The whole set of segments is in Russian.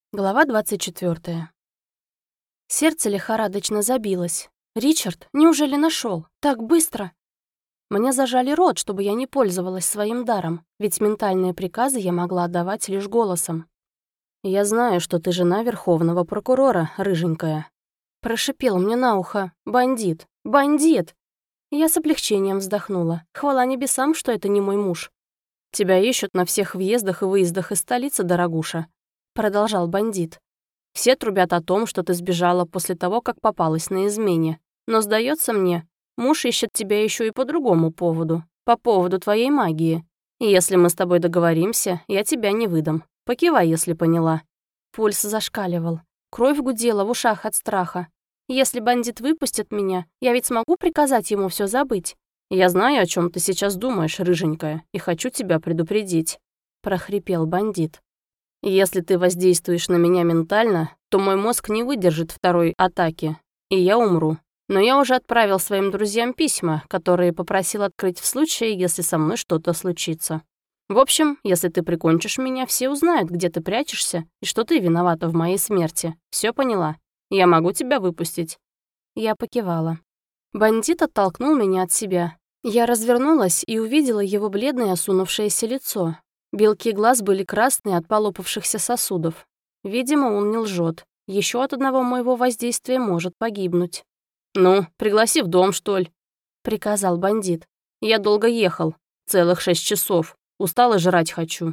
Глава 24. Сердце лихорадочно забилось. «Ричард, неужели нашел? Так быстро?» Мне зажали рот, чтобы я не пользовалась своим даром, ведь ментальные приказы я могла отдавать лишь голосом. «Я знаю, что ты жена верховного прокурора, рыженькая», — прошипел мне на ухо. «Бандит! Бандит!» Я с облегчением вздохнула. Хвала небесам, что это не мой муж. «Тебя ищут на всех въездах и выездах из столицы, дорогуша», — продолжал бандит. «Все трубят о том, что ты сбежала после того, как попалась на измене. Но, сдается мне, муж ищет тебя еще и по другому поводу. По поводу твоей магии. И если мы с тобой договоримся, я тебя не выдам. Покивай, если поняла». Пульс зашкаливал. Кровь гудела в ушах от страха. Если бандит выпустит меня, я ведь смогу приказать ему все забыть. «Я знаю, о чем ты сейчас думаешь, рыженькая, и хочу тебя предупредить», — прохрипел бандит. «Если ты воздействуешь на меня ментально, то мой мозг не выдержит второй атаки, и я умру. Но я уже отправил своим друзьям письма, которые попросил открыть в случае, если со мной что-то случится. В общем, если ты прикончишь меня, все узнают, где ты прячешься и что ты виновата в моей смерти. Все поняла? Я могу тебя выпустить». Я покивала. Бандит оттолкнул меня от себя. Я развернулась и увидела его бледное осунувшееся лицо. Белки глаз были красные от полопавшихся сосудов. Видимо, он не лжет. Еще от одного моего воздействия может погибнуть. «Ну, пригласи в дом, что ли?» — приказал бандит. «Я долго ехал. Целых 6 часов. Устала, жрать хочу».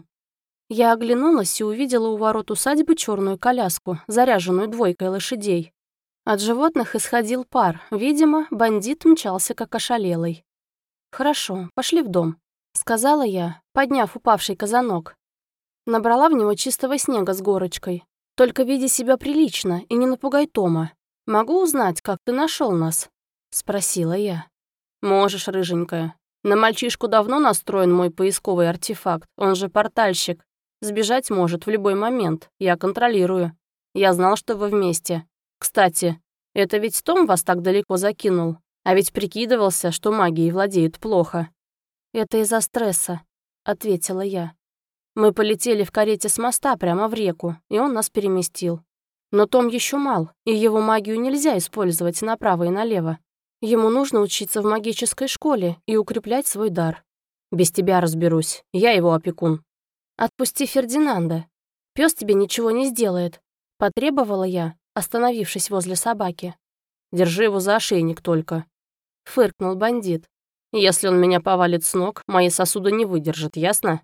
Я оглянулась и увидела у ворот усадьбы черную коляску, заряженную 2 лошадей. От животных исходил пар. Видимо, бандит мчался как ошалелый. «Хорошо, пошли в дом», — сказала я, подняв упавший казанок. Набрала в него чистого снега с горочкой. «Только веди себя прилично и не напугай Тома. Могу узнать, как ты нашел нас?» — спросила я. «Можешь, рыженькая. На мальчишку давно настроен мой поисковый артефакт, он же портальщик. Сбежать может в любой момент, я контролирую. Я знал, что вы вместе. Кстати, это ведь Том вас так далеко закинул, а ведь прикидывался, что магией владеет плохо». «Это из-за стресса», — ответила я. «Мы полетели в карете с моста прямо в реку, и он нас переместил. Но Том еще мал, и его магию нельзя использовать направо и налево. Ему нужно учиться в магической школе и укреплять свой дар. Без тебя разберусь, я его опекун». «Отпусти Фердинанда. Пес тебе ничего не сделает», — потребовала я, остановившись возле собаки. «Держи его за ошейник только», — фыркнул бандит. «Если он меня повалит с ног, мои сосуды не выдержат, ясно?»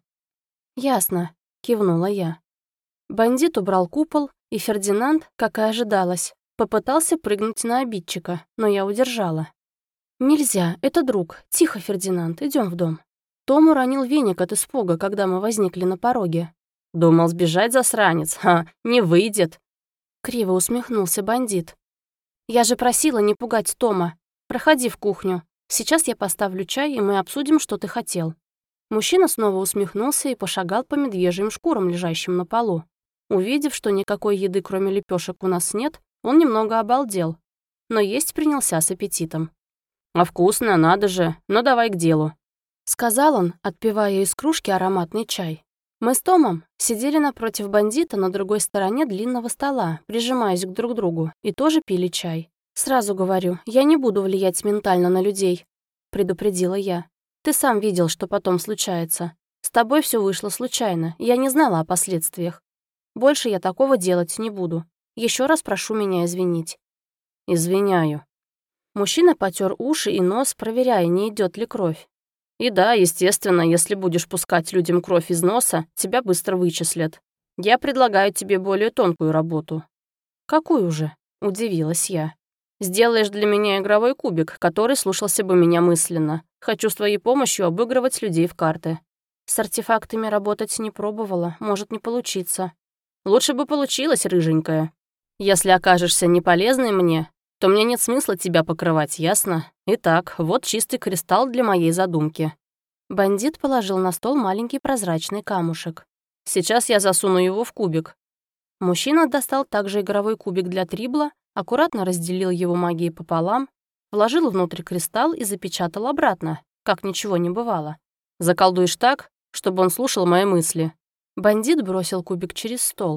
«Ясно», — кивнула я. Бандит убрал купол, и Фердинанд, как и ожидалось, попытался прыгнуть на обидчика, но я удержала. «Нельзя, это друг. Тихо, Фердинанд, идем в дом». Том уронил веник от испуга, когда мы возникли на пороге. «Думал сбежать, засранец? Ха, не выйдет!» Криво усмехнулся бандит. «Я же просила не пугать Тома. Проходи в кухню. Сейчас я поставлю чай, и мы обсудим, что ты хотел». Мужчина снова усмехнулся и пошагал по медвежьим шкурам, лежащим на полу. Увидев, что никакой еды, кроме лепешек, у нас нет, он немного обалдел. Но есть принялся с аппетитом. «А вкусно, надо же. Ну давай к делу», — сказал он, отпивая из кружки ароматный чай. Мы с Томом сидели напротив бандита на другой стороне длинного стола, прижимаясь к друг другу, и тоже пили чай. «Сразу говорю, я не буду влиять ментально на людей», — предупредила я. «Ты сам видел, что потом случается. С тобой все вышло случайно, я не знала о последствиях. Больше я такого делать не буду. Еще раз прошу меня извинить». «Извиняю». Мужчина потер уши и нос, проверяя, не идет ли кровь. «И да, естественно, если будешь пускать людям кровь из носа, тебя быстро вычислят. Я предлагаю тебе более тонкую работу». «Какую же?» — удивилась я. «Сделаешь для меня игровой кубик, который слушался бы меня мысленно. Хочу с твоей помощью обыгрывать людей в карты». С артефактами работать не пробовала, может не получиться. «Лучше бы получилось, рыженькая. Если окажешься неполезной мне, то мне нет смысла тебя покрывать, ясно? Итак, вот чистый кристалл для моей задумки». Бандит положил на стол маленький прозрачный камушек. «Сейчас я засуну его в кубик». Мужчина достал также игровой кубик для трибла, аккуратно разделил его магией пополам, вложил внутрь кристалл и запечатал обратно, как ничего не бывало. «Заколдуешь так, чтобы он слушал мои мысли». Бандит бросил кубик через стол.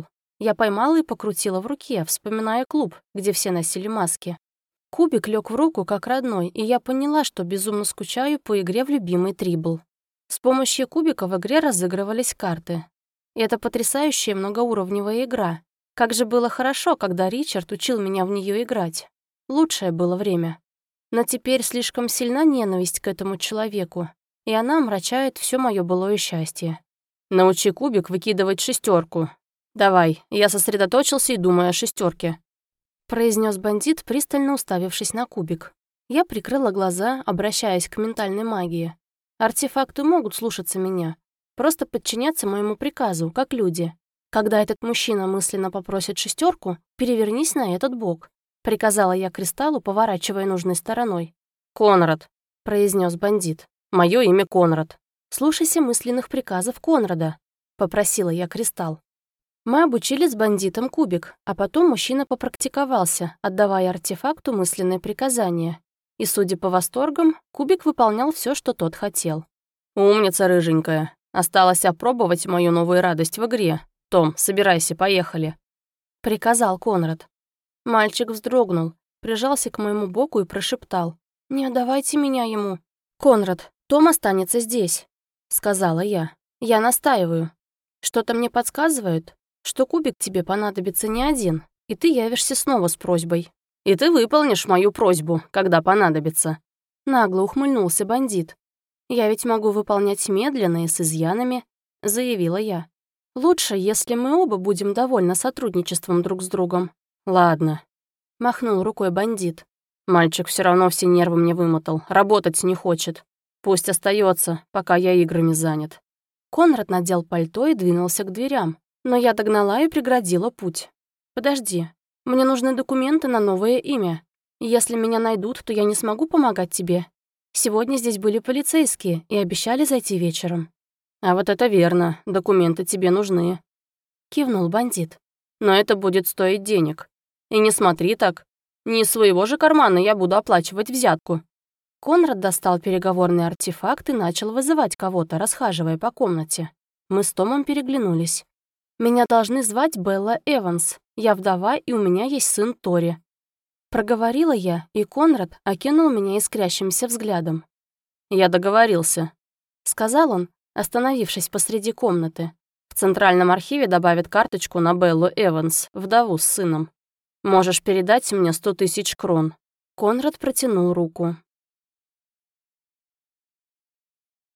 Я поймала и покрутила в руке, вспоминая клуб, где все носили маски. Кубик лег в руку как родной, и я поняла, что безумно скучаю по игре в любимый трибл. С помощью кубика в игре разыгрывались карты. И это потрясающая многоуровневая игра. Как же было хорошо, когда Ричард учил меня в нее играть. Лучшее было время. Но теперь слишком сильна ненависть к этому человеку, и она омрачает все мое былое счастье. Научи кубик выкидывать шестерку. Давай, я сосредоточился и думаю о шестерке, произнес бандит, пристально уставившись на кубик. Я прикрыла глаза, обращаясь к ментальной магии. Артефакты могут слушаться меня, просто подчиняться моему приказу, как люди. Когда этот мужчина мысленно попросит шестерку, перевернись на этот бок, приказала я кристаллу, поворачивая нужной стороной. «Конрад», — произнес бандит. «Мое имя Конрад. Слушайся мысленных приказов Конрада», — попросила я кристалл. Мы обучили с бандитом кубик, а потом мужчина попрактиковался, отдавая артефакту мысленные приказания. И, судя по восторгам, кубик выполнял все, что тот хотел. «Умница, рыженькая. Осталось опробовать мою новую радость в игре. Том, собирайся, поехали», — приказал Конрад. Мальчик вздрогнул, прижался к моему боку и прошептал: «Не отдавайте меня ему». «Конрад, Том останется здесь», — сказала я. «Я настаиваю. Что-то мне подсказывает, что кубик тебе понадобится не один, и ты явишься снова с просьбой. И ты выполнишь мою просьбу, когда понадобится». Нагло ухмыльнулся бандит. «Я ведь могу выполнять медленно и с изъянами», — заявила я. «Лучше, если мы оба будем довольны сотрудничеством друг с другом». «Ладно», — махнул рукой бандит. «Мальчик все равно все нервы мне вымотал, работать не хочет. Пусть остается, пока я играми занят». Конрад надел пальто и двинулся к дверям, но я догнала и преградила путь. «Подожди, мне нужны документы на новое имя. Если меня найдут, то я не смогу помогать тебе. Сегодня здесь были полицейские и обещали зайти вечером». «А вот это верно, документы тебе нужны», — кивнул бандит. «Но это будет стоить денег. И не смотри так. Не из своего же кармана я буду оплачивать взятку». Конрад достал переговорный артефакт и начал вызывать кого-то, расхаживая по комнате. Мы с Томом переглянулись. «Меня должны звать Белла Эванс. Я вдова, и у меня есть сын Тори». Проговорила я, и Конрад окинул меня искрящимся взглядом. «Я договорился», — сказал он, остановившись посреди комнаты. «В Центральном архиве добавят карточку на Беллу Эванс, вдову с сыном. Можешь передать мне 100 000 крон». Конрад протянул руку.